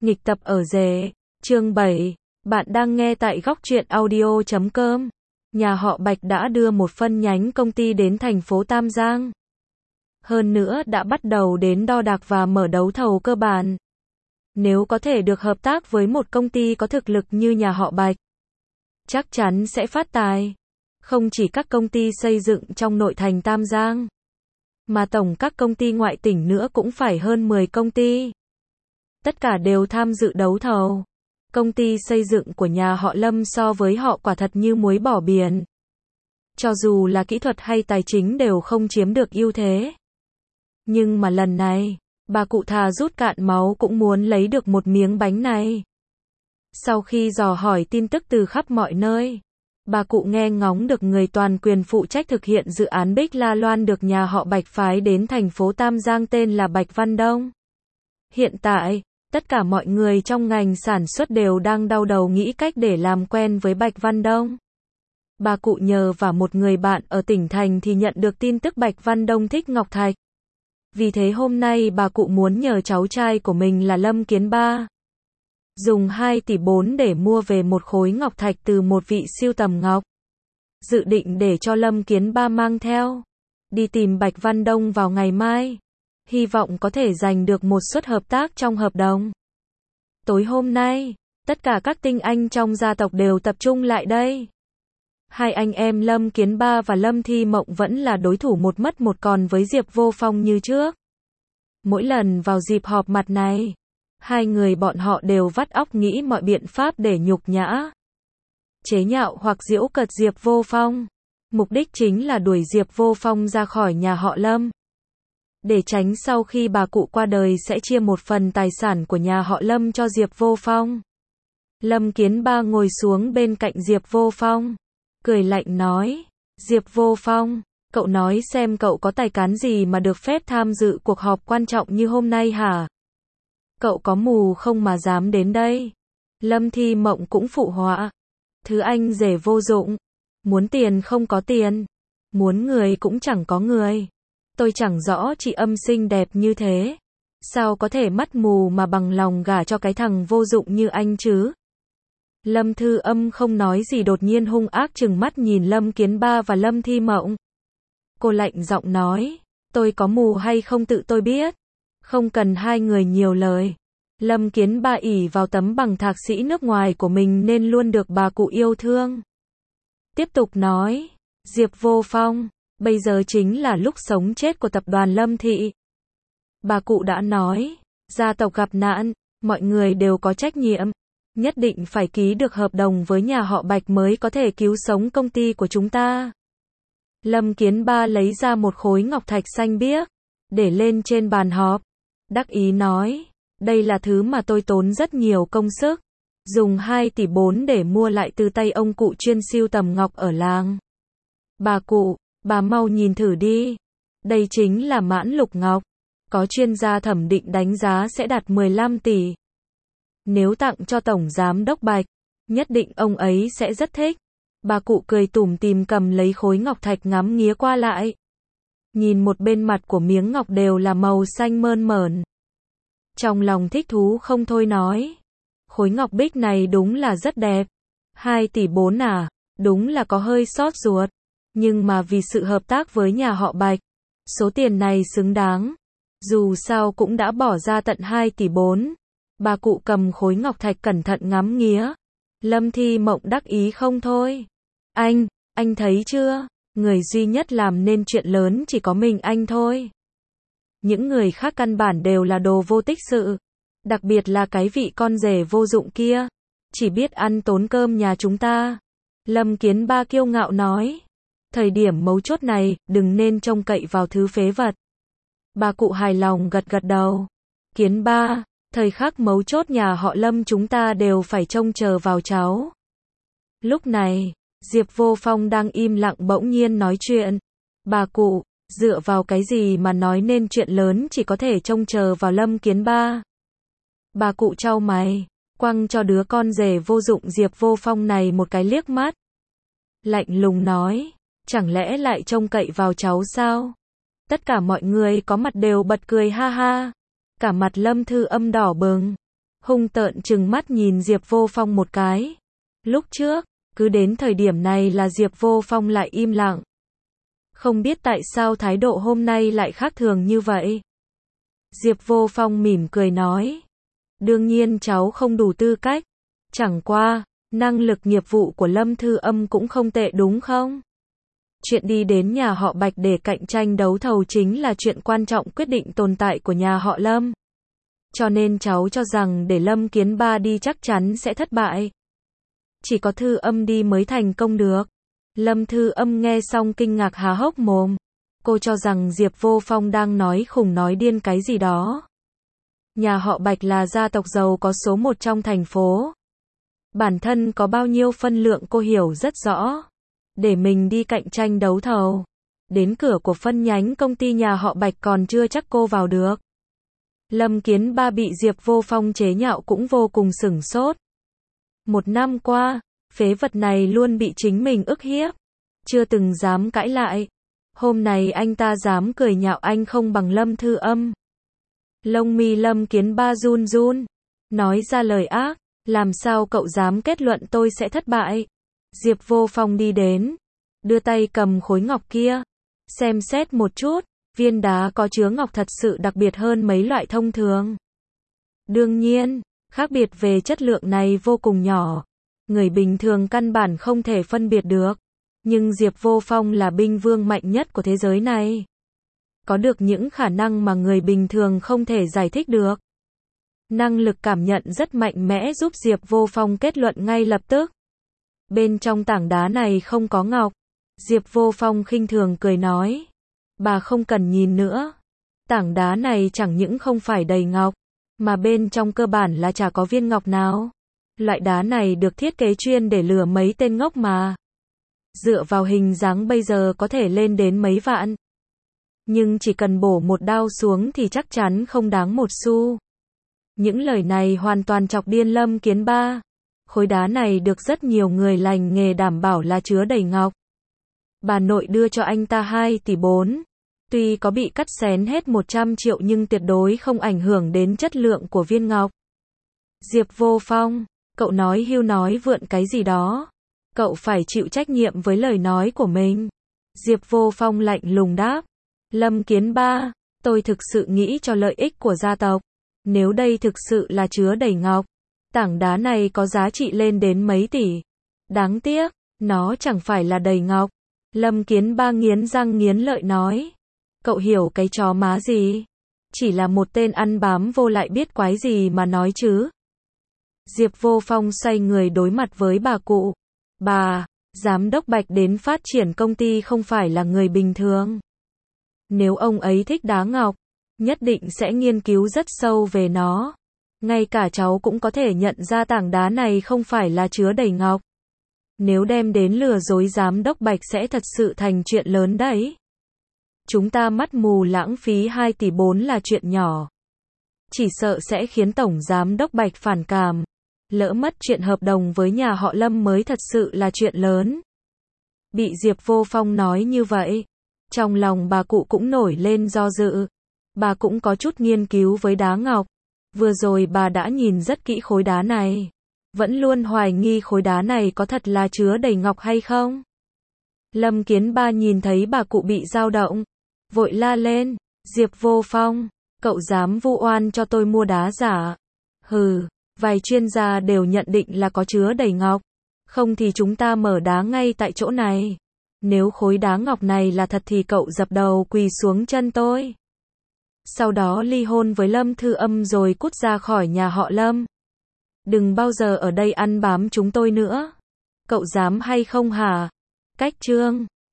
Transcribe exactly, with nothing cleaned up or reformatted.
Nghịch tập ở rể, chương bảy. Bạn đang nghe tại góc truyện audio chấm com. Nhà họ Bạch đã đưa một phân nhánh công ty đến thành phố Tam Giang. Hơn nữa đã bắt đầu đến đo đạc và mở đấu thầu cơ bản. Nếu có thể được hợp tác với một công ty có thực lực như nhà họ Bạch, chắc chắn sẽ phát tài. Không chỉ các công ty xây dựng trong nội thành Tam Giang, mà tổng các công ty ngoại tỉnh nữa cũng phải hơn mười công ty. Tất cả đều tham dự đấu thầu. Công ty xây dựng của nhà họ Lâm so với họ quả thật như muối bỏ biển. Cho dù là kỹ thuật hay tài chính đều không chiếm được ưu thế. Nhưng mà lần này, bà cụ thà rút cạn máu cũng muốn lấy được một miếng bánh này. Sau khi dò hỏi tin tức từ khắp mọi nơi, bà cụ nghe ngóng được người toàn quyền phụ trách thực hiện dự án Bích La Loan được nhà họ Bạch phái đến thành phố Tam Giang tên là Bạch Văn Đông. Hiện tại, tất cả mọi người trong ngành sản xuất đều đang đau đầu nghĩ cách để làm quen với Bạch Văn Đông. Bà cụ nhờ vào một người bạn ở tỉnh thành thì nhận được tin tức Bạch Văn Đông thích ngọc thạch. Vì thế hôm nay bà cụ muốn nhờ cháu trai của mình là Lâm Kiến Ba dùng hai tỷ bốn để mua về một khối ngọc thạch từ một vị sưu tầm ngọc. Dự định để cho Lâm Kiến Ba mang theo, đi tìm Bạch Văn Đông vào ngày mai. Hy vọng có thể giành được một suất hợp tác trong hợp đồng. Tối hôm nay, tất cả các tinh anh trong gia tộc đều tập trung lại đây. Hai anh em Lâm Kiến Ba và Lâm Thi Mộng vẫn là đối thủ một mất một còn với Diệp Vô Phong như trước. Mỗi lần vào dịp họp mặt này, hai người bọn họ đều vắt óc nghĩ mọi biện pháp để nhục nhã, chế nhạo hoặc giễu cợt Diệp Vô Phong. Mục đích chính là đuổi Diệp Vô Phong ra khỏi nhà họ Lâm. Để tránh sau khi bà cụ qua đời sẽ chia một phần tài sản của nhà họ Lâm cho Diệp Vô Phong. Lâm Kiến Ba ngồi xuống bên cạnh Diệp Vô Phong, cười lạnh nói, Diệp Vô Phong, cậu nói xem cậu có tài cán gì mà được phép tham dự cuộc họp quan trọng như hôm nay hả? Cậu có mù không mà dám đến đây? Lâm Thi Mộng cũng phụ họa, thứ anh rể vô dụng, muốn tiền không có tiền, muốn người cũng chẳng có người. Tôi chẳng rõ chị âm xinh đẹp như thế, sao có thể mắt mù mà bằng lòng gả cho cái thằng vô dụng như anh chứ? Lâm Thư Âm không nói gì đột nhiên hung ác trừng mắt nhìn Lâm Kiến Ba và Lâm Thi Mộng. Cô lạnh giọng nói, tôi có mù hay không tự tôi biết, không cần hai người nhiều lời. Lâm Kiến Ba ỷ vào tấm bằng thạc sĩ nước ngoài của mình nên luôn được bà cụ yêu thương. Tiếp tục nói, Diệp Vô Phong, bây giờ chính là lúc sống chết của tập đoàn Lâm Thị. Bà cụ đã nói, gia tộc gặp nạn, mọi người đều có trách nhiệm, nhất định phải ký được hợp đồng với nhà họ Bạch mới có thể cứu sống công ty của chúng ta. Lâm Kiến Ba lấy ra một khối ngọc thạch xanh biếc, để lên trên bàn họp, đắc ý nói, đây là thứ mà tôi tốn rất nhiều công sức, dùng hai tỷ bốn để mua lại từ tay ông cụ chuyên sưu tầm ngọc ở làng. Bà cụ, bà mau nhìn thử đi. Đây chính là mãn lục ngọc. Có chuyên gia thẩm định đánh giá sẽ đạt mười lăm tỷ. Nếu tặng cho Tổng Giám Đốc Bạch, nhất định ông ấy sẽ rất thích. Bà cụ cười tủm tỉm cầm lấy khối ngọc thạch ngắm nghía qua lại. Nhìn một bên mặt của miếng ngọc đều là màu xanh mơn mởn. Trong lòng thích thú không thôi nói. Khối ngọc bích này đúng là rất đẹp. hai tỷ bốn à, đúng là có hơi xót ruột. Nhưng mà vì sự hợp tác với nhà họ Bạch, số tiền này xứng đáng. Dù sao cũng đã bỏ ra tận hai tỷ bốn. Bà cụ cầm khối ngọc thạch cẩn thận ngắm nghía. Lâm Thi Mộng đắc ý không thôi. Anh, anh thấy chưa? Người duy nhất làm nên chuyện lớn chỉ có mình anh thôi. Những người khác căn bản đều là đồ vô tích sự. Đặc biệt là cái vị con rể vô dụng kia. Chỉ biết ăn tốn cơm nhà chúng ta. Lâm Kiến Ba kiêu ngạo nói. Thời điểm mấu chốt này, đừng nên trông cậy vào thứ phế vật. Bà cụ hài lòng gật gật đầu. Kiến Ba, thời khắc mấu chốt nhà họ Lâm chúng ta đều phải trông chờ vào cháu. Lúc này, Diệp Vô Phong đang im lặng bỗng nhiên nói chuyện. Bà cụ, dựa vào cái gì mà nói nên chuyện lớn chỉ có thể trông chờ vào Lâm Kiến Ba? Bà cụ chau mày, quăng cho đứa con rể vô dụng Diệp Vô Phong này một cái liếc mắt. Lạnh lùng nói. Chẳng lẽ lại trông cậy vào cháu sao? Tất cả mọi người có mặt đều bật cười ha ha. Cả mặt Lâm Thư Âm đỏ bừng. hung tợn trừng mắt nhìn Diệp Vô Phong một cái. Lúc trước, cứ đến thời điểm này là Diệp Vô Phong lại im lặng. Không biết tại sao thái độ hôm nay lại khác thường như vậy. Diệp Vô Phong mỉm cười nói. Đương nhiên cháu không đủ tư cách. Chẳng qua, năng lực nghiệp vụ của Lâm Thư Âm cũng không tệ đúng không? Chuyện đi đến nhà họ Bạch để cạnh tranh đấu thầu chính là chuyện quan trọng quyết định tồn tại của nhà họ Lâm. Cho nên cháu cho rằng để Lâm Kiến Ba đi chắc chắn sẽ thất bại. Chỉ có Thư Âm đi mới thành công được. Lâm Thư Âm nghe xong kinh ngạc há hốc mồm. Cô cho rằng Diệp Vô Phong đang nói khủng nói điên cái gì đó. Nhà họ Bạch là gia tộc giàu có số một trong thành phố. Bản thân có bao nhiêu phân lượng cô hiểu rất rõ. Để mình đi cạnh tranh đấu thầu. Đến cửa của phân nhánh công ty nhà họ Bạch còn chưa chắc cô vào được. Lâm Kiến Ba bị Diệp Vô Phong chế nhạo cũng vô cùng sửng sốt. Một năm qua, phế vật này luôn bị chính mình ức hiếp. Chưa từng dám cãi lại. Hôm nay anh ta dám cười nhạo anh không bằng Lâm Thư Âm. Lông mi Lâm Kiến Ba run run. Nói ra lời ác. Làm sao cậu dám kết luận tôi sẽ thất bại? Diệp Vô Phong đi đến. Đưa tay cầm khối ngọc kia. Xem xét một chút. Viên đá có chứa ngọc thật sự đặc biệt hơn mấy loại thông thường. Đương nhiên, khác biệt về chất lượng này vô cùng nhỏ. Người bình thường căn bản không thể phân biệt được. Nhưng Diệp Vô Phong là binh vương mạnh nhất của thế giới này. Có được những khả năng mà người bình thường không thể giải thích được. Năng lực cảm nhận rất mạnh mẽ giúp Diệp Vô Phong kết luận ngay lập tức. Bên trong tảng đá này không có ngọc. Diệp Vô Phong khinh thường cười nói. Bà không cần nhìn nữa. Tảng đá này chẳng những không phải đầy ngọc, mà bên trong cơ bản là chả có viên ngọc nào. Loại đá này được thiết kế chuyên để lừa mấy tên ngốc mà. Dựa vào hình dáng bây giờ có thể lên đến mấy vạn. Nhưng chỉ cần bổ một đao xuống thì chắc chắn không đáng một xu. Những lời này hoàn toàn chọc điên Lâm Kiến Ba. Khối đá này được rất nhiều người lành nghề đảm bảo là chứa đầy ngọc. Bà nội đưa cho anh ta hai tỷ bốn. Tuy có bị cắt xén hết một trăm triệu nhưng tuyệt đối không ảnh hưởng đến chất lượng của viên ngọc. Diệp Vô Phong, cậu nói hưu nói vượn cái gì đó. Cậu phải chịu trách nhiệm với lời nói của mình. Diệp Vô Phong lạnh lùng đáp. Lâm Kiến Ba, tôi thực sự nghĩ cho lợi ích của gia tộc. Nếu đây thực sự là chứa đầy ngọc, tảng đá này có giá trị lên đến mấy tỷ. Đáng tiếc, nó chẳng phải là đầy ngọc. Lâm Kiến Ba nghiến răng nghiến lợi nói. Cậu hiểu cái chó má gì? Chỉ là một tên ăn bám vô lại biết quái gì mà nói chứ. Diệp Vô Phong xoay người đối mặt với bà cụ. Bà, giám đốc Bạch đến phát triển công ty không phải là người bình thường. Nếu ông ấy thích đá ngọc, nhất định sẽ nghiên cứu rất sâu về nó. Ngay cả cháu cũng có thể nhận ra tảng đá này không phải là chứa đầy ngọc. Nếu đem đến lừa dối giám đốc Bạch sẽ thật sự thành chuyện lớn đấy. Chúng ta mắt mù lãng phí hai tỷ bốn là chuyện nhỏ. Chỉ sợ sẽ khiến tổng giám đốc Bạch phản cảm. Lỡ mất chuyện hợp đồng với nhà họ Lâm mới thật sự là chuyện lớn. Bị Diệp Vô Phong nói như vậy, trong lòng bà cụ cũng nổi lên do dự. Bà cũng có chút nghiên cứu với đá ngọc. Vừa rồi bà đã nhìn rất kỹ khối đá này. Vẫn luôn hoài nghi khối đá này có thật là chứa đầy ngọc hay không. Lâm Kiến Ba nhìn thấy bà cụ bị dao động, vội la lên. Diệp Vô Phong, cậu dám vu oan cho tôi mua đá giả. Hừ, vài chuyên gia đều nhận định là có chứa đầy ngọc. Không thì chúng ta mở đá ngay tại chỗ này. Nếu khối đá ngọc này là thật thì cậu dập đầu quỳ xuống chân tôi. Sau đó ly hôn với Lâm Thư Âm rồi cút ra khỏi nhà họ Lâm. Đừng bao giờ ở đây ăn bám chúng tôi nữa. Cậu dám hay không hả? Cách chương